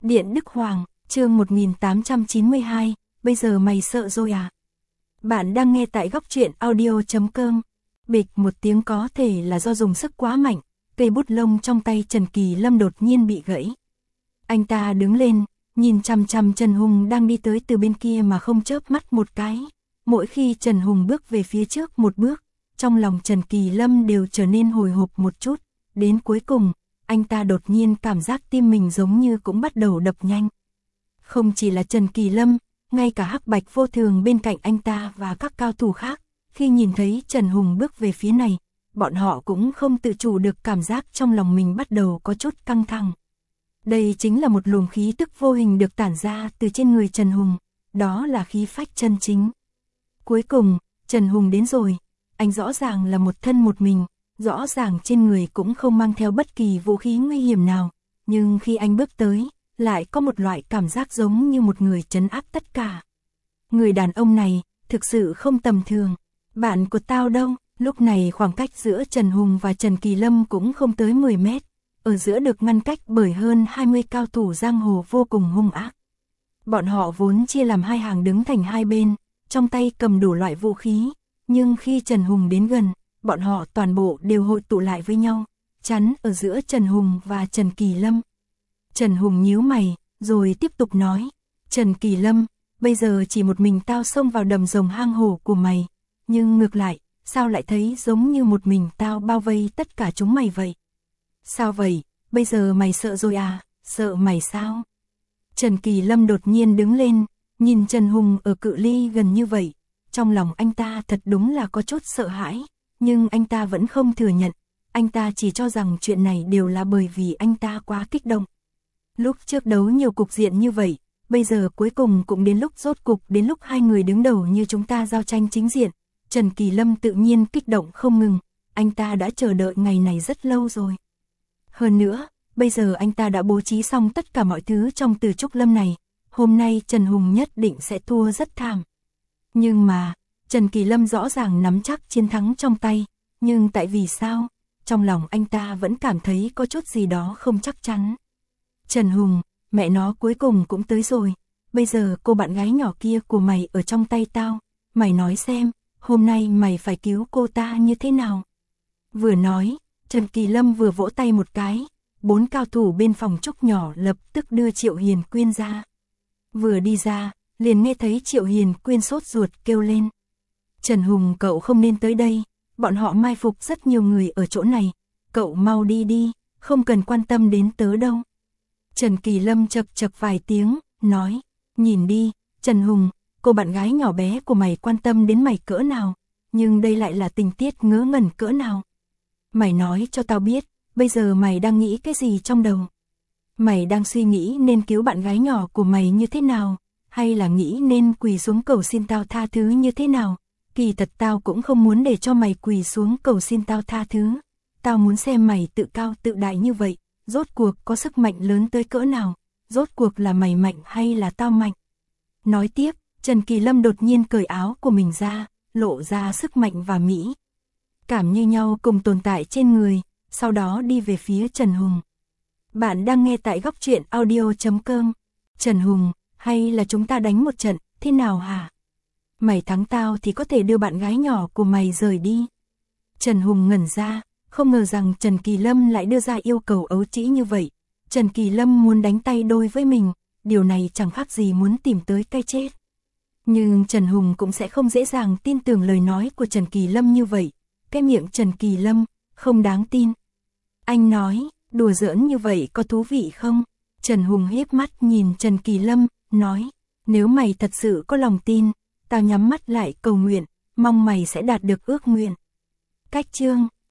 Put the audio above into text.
Điện Đức Hoàng, chương 1892, bây giờ mày sợ rồi à? Bạn đang nghe tại góc truyện audio.com. Bịch một tiếng, có thể là do dùng sức quá mạnh, cây bút lông trong tay Trần Kỳ Lâm đột nhiên bị gãy. Anh ta đứng lên, nhìn chằm chằm Trần Hùng đang đi tới từ bên kia mà không chớp mắt một cái. Mỗi khi Trần Hùng bước về phía trước một bước, trong lòng Trần Kỳ Lâm đều trở nên hồi hộp một chút. Đến cuối cùng, anh ta đột nhiên cảm giác tim mình giống như cũng bắt đầu đập nhanh. Không chỉ là Trần Kỳ Lâm, ngay cả Hắc Bạch Vô Thường bên cạnh anh ta và các cao thủ khác, khi nhìn thấy Trần Hùng bước về phía này, bọn họ cũng không tự chủ được cảm giác trong lòng mình bắt đầu có chút căng thẳng. Đây chính là một luồng khí tức vô hình được tản ra từ trên người Trần Hùng, đó là khí phách chân chính. Cuối cùng, Trần Hùng đến rồi, anh rõ ràng là một thân một mình, rõ ràng trên người cũng không mang theo bất kỳ vũ khí nguy hiểm nào, nhưng khi anh bước tới, lại có một loại cảm giác giống như một người trấn áp tất cả. Người đàn ông này, thực sự không tầm thường. Bạn của tao đâu? Lúc này khoảng cách giữa Trần Hùng và Trần Kỳ Lâm cũng không tới 10 mét, ở giữa được ngăn cách bởi hơn 20 cao thủ giang hồ vô cùng hung ác. Bọn họ vốn chia làm hai hàng đứng thành hai bên, trong tay cầm đủ loại vũ khí, nhưng khi Trần Hùng đến gần, bọn họ toàn bộ đều hội tụ lại với nhau, chắn ở giữa Trần Hùng và Trần Kỳ Lâm. Trần Hùng nhíu mày, rồi tiếp tục nói, Trần Kỳ Lâm, bây giờ chỉ một mình tao xông vào đầm rồng hang hổ của mày, nhưng ngược lại, sao lại thấy giống như một mình tao bao vây tất cả chúng mày vậy? Sao vậy, bây giờ mày sợ rồi à, sợ mày sao? Trần Kỳ Lâm đột nhiên đứng lên, nhìn Trần Hùng ở cự ly gần như vậy, trong lòng anh ta thật đúng là có chút sợ hãi, nhưng anh ta vẫn không thừa nhận, anh ta chỉ cho rằng chuyện này đều là bởi vì anh ta quá kích động. Lúc trước đấu nhiều cục diện như vậy, bây giờ cuối cùng cũng đến lúc rốt cục đến lúc hai người đứng đầu như chúng ta giao tranh chính diện. Trần Kỳ Lâm tự nhiên kích động không ngừng, anh ta đã chờ đợi ngày này rất lâu rồi. Hơn nữa, bây giờ anh ta đã bố trí xong tất cả mọi thứ trong Từ Trúc Lâm này, hôm nay Trần Hùng nhất định sẽ thua rất thảm. Nhưng mà, Trần Kỳ Lâm rõ ràng nắm chắc chiến thắng trong tay, nhưng tại vì sao? Trong lòng anh ta vẫn cảm thấy có chút gì đó không chắc chắn. Trần Hùng, mẹ nó cuối cùng cũng tới rồi, bây giờ cô bạn gái nhỏ kia của mày ở trong tay tao, mày nói xem, hôm nay mày phải cứu cô ta như thế nào? Vừa nói, Trần Kỳ Lâm vừa vỗ tay một cái, 4 cao thủ bên phòng Trúc nhỏ lập tức đưa Triệu Hiền Quyên ra. Vừa đi ra, liền nghe thấy Triệu Hiền Quyên sốt ruột kêu lên. Trần Hùng, cậu không nên tới đây, bọn họ mai phục rất nhiều người ở chỗ này, cậu mau đi đi, không cần quan tâm đến tớ đâu. Trần Kỳ Lâm chậc chậc vài tiếng, nói, nhìn đi, Trần Hùng, cô bạn gái nhỏ bé của mày quan tâm đến mày cỡ nào, nhưng đây lại là tình tiết ngớ ngẩn cỡ nào. Mày nói cho tao biết, bây giờ mày đang nghĩ cái gì trong đầu? Mày đang suy nghĩ nên cứu bạn gái nhỏ của mày như thế nào, hay là nghĩ nên quỳ xuống cầu xin tao tha thứ như thế nào? Kỳ thật tao cũng không muốn để cho mày quỳ xuống cầu xin tao tha thứ. Tao muốn xem mày tự cao tự đại như vậy, rốt cuộc có sức mạnh lớn tới cỡ nào, rốt cuộc là mày mạnh hay là tao mạnh. Nói tiếp, Trần Kỳ Lâm đột nhiên cởi áo của mình ra, lộ ra sức mạnh và mỹ cảm như nhau cùng tồn tại trên người, sau đó đi về phía Trần Hùng. Bạn đang nghe tại góc truyện audio.com. Trần Hùng, hay là chúng ta đánh một trận, thế nào hả? Mày thắng tao thì có thể đưa bạn gái nhỏ của mày rời đi. Trần Hùng ngẩn ra, không ngờ rằng Trần Kỳ Lâm lại đưa ra yêu cầu ấu trĩ như vậy. Trần Kỳ Lâm muốn đánh tay đôi với mình, điều này chẳng khác gì muốn tìm tới cái chết. Nhưng Trần Hùng cũng sẽ không dễ dàng tin tưởng lời nói của Trần Kỳ Lâm như vậy. Cái miệng Trần Kỳ Lâm, không đáng tin. Anh nói, đùa giỡn như vậy có thú vị không? Trần Hùng hiếp mắt nhìn Trần Kỳ Lâm, nói, nếu mày thật sự có lòng tin, tao nhắm mắt lại cầu nguyện, mong mày sẽ đạt được ước nguyện. Cách chương